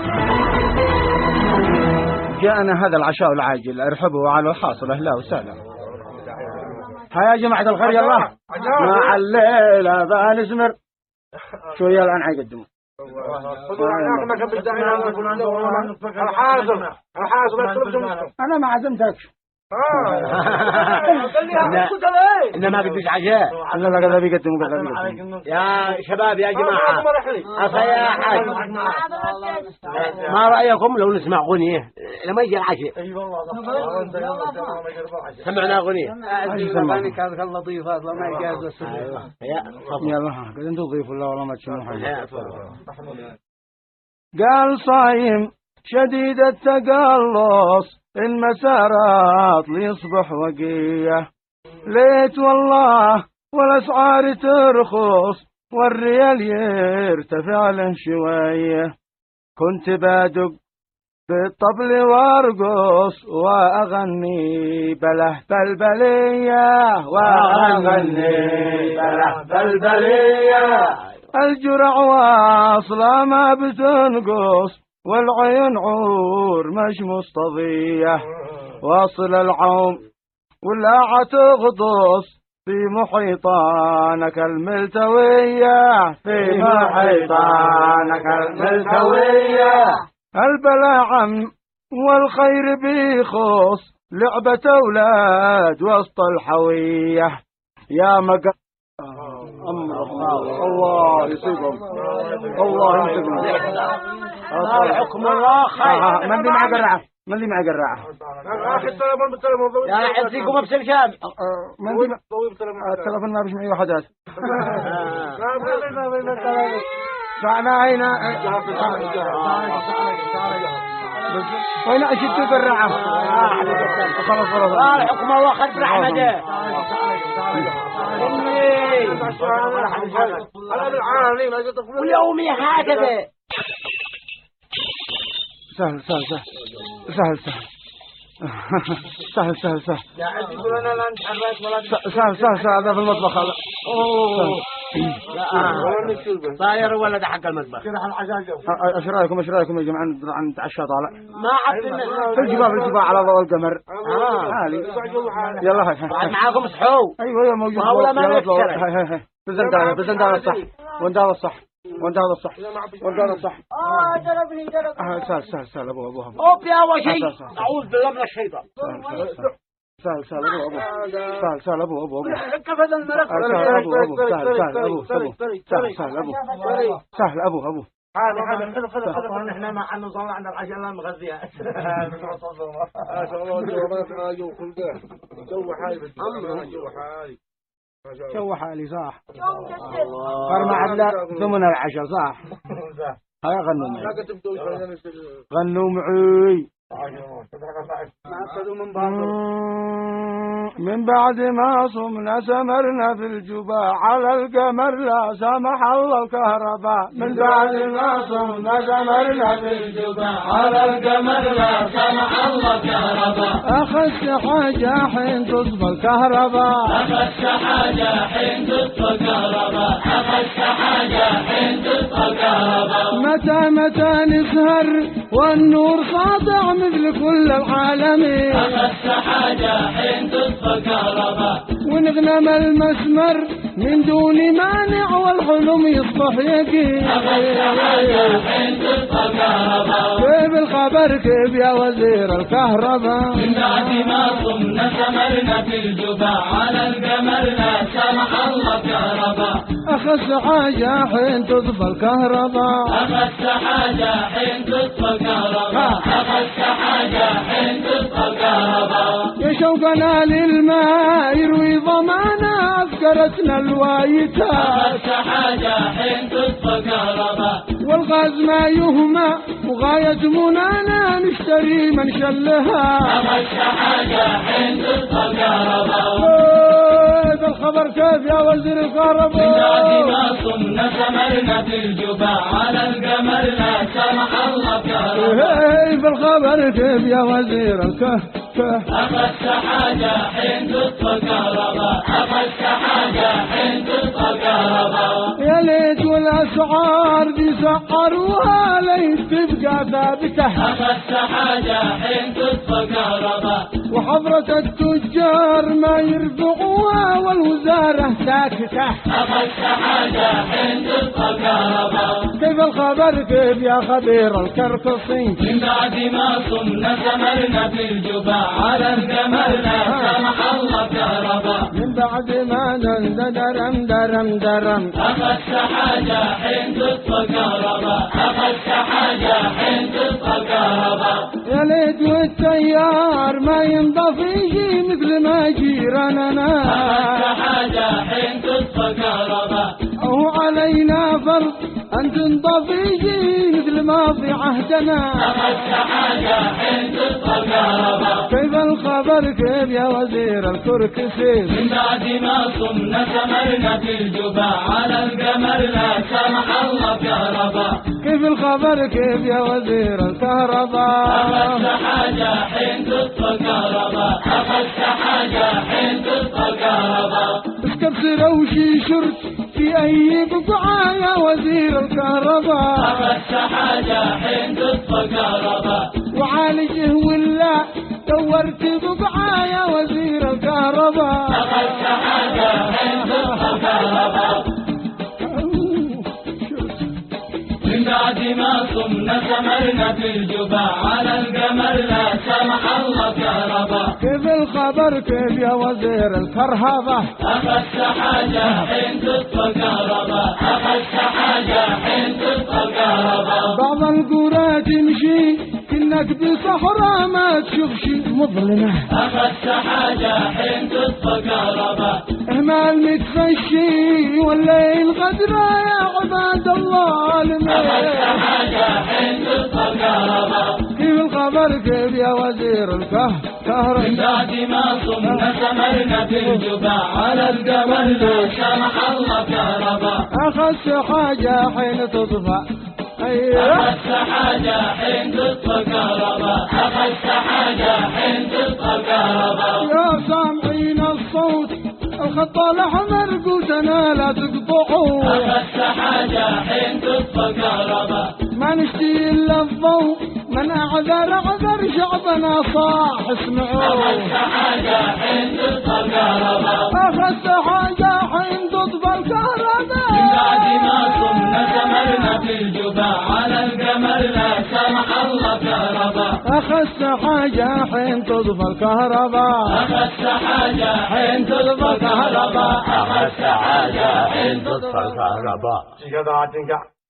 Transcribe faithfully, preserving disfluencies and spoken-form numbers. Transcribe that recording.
جاءنا هذا العشاء العاجل، ارحبوا على الحاصل، اهلا وسهلا. هيا يا جماعة الخير يلا مع الليلة بنسمر شوية الآن حيقدموا الحاصل الحاصل أنا ما عزمتكش. إنما ما قدش عشاء. لا لا قد بيقدموا قد بيقدموا. يا شباب يا جماعة أصيا حاج ما رأيكم لو نسمع غنية لما يجي العشاء؟ اي والله سمعنا غنية. أغاني كانت لطيفة ما يجاز السنة. يلا قد انتوا ضيفوا الله والله ما تشموا حاجة. قال صايم شديد التقلص المسارات ليصبح وقية، ليت والله والأسعار ترخص والريال يرتفع له شوية، كنت بادق بالطبل وارقص وأغني بله بلبلية وأغني بله بلبلية، الجرع واصلة ما بتنقص والعيون عور مش مصطفية، واصل العوم ولا تغطس في محيطانك الملتوية، في محيطانك الملتوية، البلا عم والخير بيخص لعبة أولاد وسط الحوية، يا مقا الله يصيبهم الله يصيبهم. حكم الله خير. من اللي معه قرعة؟ من اللي معه قرعة؟ اخي التليفون بالتليفون يا عزيكم ابشر شام. من اللي التليفون ما بيش معي وحدات. سعنا هنا وين أشد قرعة؟ خلاص خلاص. قال حكم الله خير برحمته. واليومي هكذا. سهل سهل سهل سهل سهل سهل سهل سهل يا عزيز لنا لا نتحرك ولا سهل سهل سهل هذا في المطبخ هذا. لا صاير ولا ده حق المطبخ. ايش رايكم ايش رايكم يا جماعه نتعشى طالع؟ ما عدنا في الجبال في الجبال على ضوء القمر. عالي يلا هاي معاكم صحو. ايوه ايوه موجود. ولا ما نكسر. هاي هاي هاي بزندان بزندان الصح وندار الصح وندار الصح وندار الصح. اه ضربني ضربني. سهل سهل سهل ابو ابو اوب يا اول شيء اعوذ بالله من الشيطان. سهل سهل ابو ابو سهل سهل ابو ابو ابو كيف هذا الملك؟ سهل ابو ابو سهل سهل ابو سهل سهل ابو سهل ابو ابو هذا هذا خذ خذ خذ احنا ما حنا نصلي عند العشاء لا نغذيها. ما شاء الله جوارات جو خلقه جو حالي جو حالي جو حالي صح. فرما عدلا ثمن العشاء صح. هيا غنوا معي غنوا معي. من بعد ما صمنا سمرنا في الجبا على القمر لا سمح الله الكهرباء. من بعد ما صمنا سمرنا في الجبا على القمر لا سمح الله الكهرباء. أخذت حاجة حين تصفى الكهرباء. أخذت حاجة حين تصفى الكهرباء. أخذت حاجة حين تصفى الكهرباء. متى متى نسهر والنور خاضع مثل كل العالمين. أخذت حاجة حين تصفى الكهرباء. ونغنم المسمر من دون مانع والحلم يصبح يقين. أخذت حاجة حين تصفى الكهرباء. كيف الخبر كيف يا وزير الكهرباء؟ من بعد ما صمنا سمرنا في الجبا على القمر لا سمح الله كهرباء. أخذت حاجة حين تصفى الكهرباء. أخذت حاجة حين تصفى الكهرباء. أخذت حاجة حين تصفى الكهرباء. يا شوقنا للماء يروي ضمانا أفكرتنا الوايتات. أخذت حاجة حين تصفى الكهرباء. والغاز ما يهمى وغاية منانا نشتري من شلها. أخذت حاجة حين تصفى الكهرباء. هذا الخبر كيف يا وزير الكهرباء؟ من بعد ما صمنا سمرنا في الجبا على القمر لا سمح الله كهرباء. هي بالخبر كيف يا وزير الكهرباء؟ أخذت حاجة حين تطفى الكهرباء أخذت حاجة حين تطفى الكهرباء يا ليت والأسعار دي سعروها ليت تبقى ثابتة أخذت حاجة حين تطفى الكهرباء وحضرة التجار ما يرفعوها والوزارة ساكتة أخذت حاجة حين تطفى الكهرباء كيف الخبر كيف يا خبير الكركصي من بعد ما صمنا سمرنا في الجبا على القمرنا سمح الله كهرباء من بعد ما ننزل درم درم درم أخذت حاجة حين تطفى الكهرباء أخذت حاجة حين تطفى الكهرباء يا ليت والتيار ما ينضف يجي مثل ما جيراننا أخذت حاجة حين تطفى الكهرباء أو علينا فرض أن تنضف يجي مثل ما في عهدنا أخذت حاجة حين تطفى الكهرباء كيف الخبر كيف يا وزير الكركسي من بعد ما صمنا سمرنا في الجبا على القمر لا سمح الله كهرباء كيف الخبر كيف يا وزير الكهرباء أخذت حاجة حين تطفى الكهرباء أخذت حاجة حين تطفى الكهرباء استبصر وشي شرط في أي بقعة يا وزير الكهرباء أخذت حاجة حين تطفى الكهرباء وعالجه ولا دورت بقعة يا وزير الكهرباء أخذت حاجة حين تطفى الكهرباء من بعد ما صمنا سمرنا في الجبا على القمر لا سمح الله كهرباء كيف الخبر كيف يا وزير الكهرباء أخذت حاجة حين تطفى الكهرباء أخذت حاجة حين تطفى الكهرباء بعض القرى تمشي كأنك بصحراء ما تشوف شي مظلمة أخذت حاجة حين تطفى الكهرباء إهمال متفشي والليل غدرة يا عباد الله أخذت حاجة حين تطفى الكهرباء كيف الخبر كيف يا وزير من الكهرباء بعد ما صمنا سمرنا في الجبا على القمر لا سمح الله كهرباء أخذت حاجة حين تطفى أيوه أخذت حاجة حين تطفى الكهرباء أخذت حاجة حين تطفى الكهرباء يا سامعين الصوت الخط الأحمر قوتنا لا تقطعوا أخذت حاجة حين تطفى الكهرباء ما نشتي إلا الضوء من أعذر أعذر شعبنا صاح اسمعوا أخذت حاجة حين تطفى الكهرباء أخذت حاجة حين تطفى الكهرباء من بعد ما صمنا سمرنا في الجبا على القمر لا سمح الله كهرباء أخذت حاجة حين تطفى الكهرباء أخذت حاجة حين تطفى الكهرباء أخذت حاجة حين تطفى الكهرباء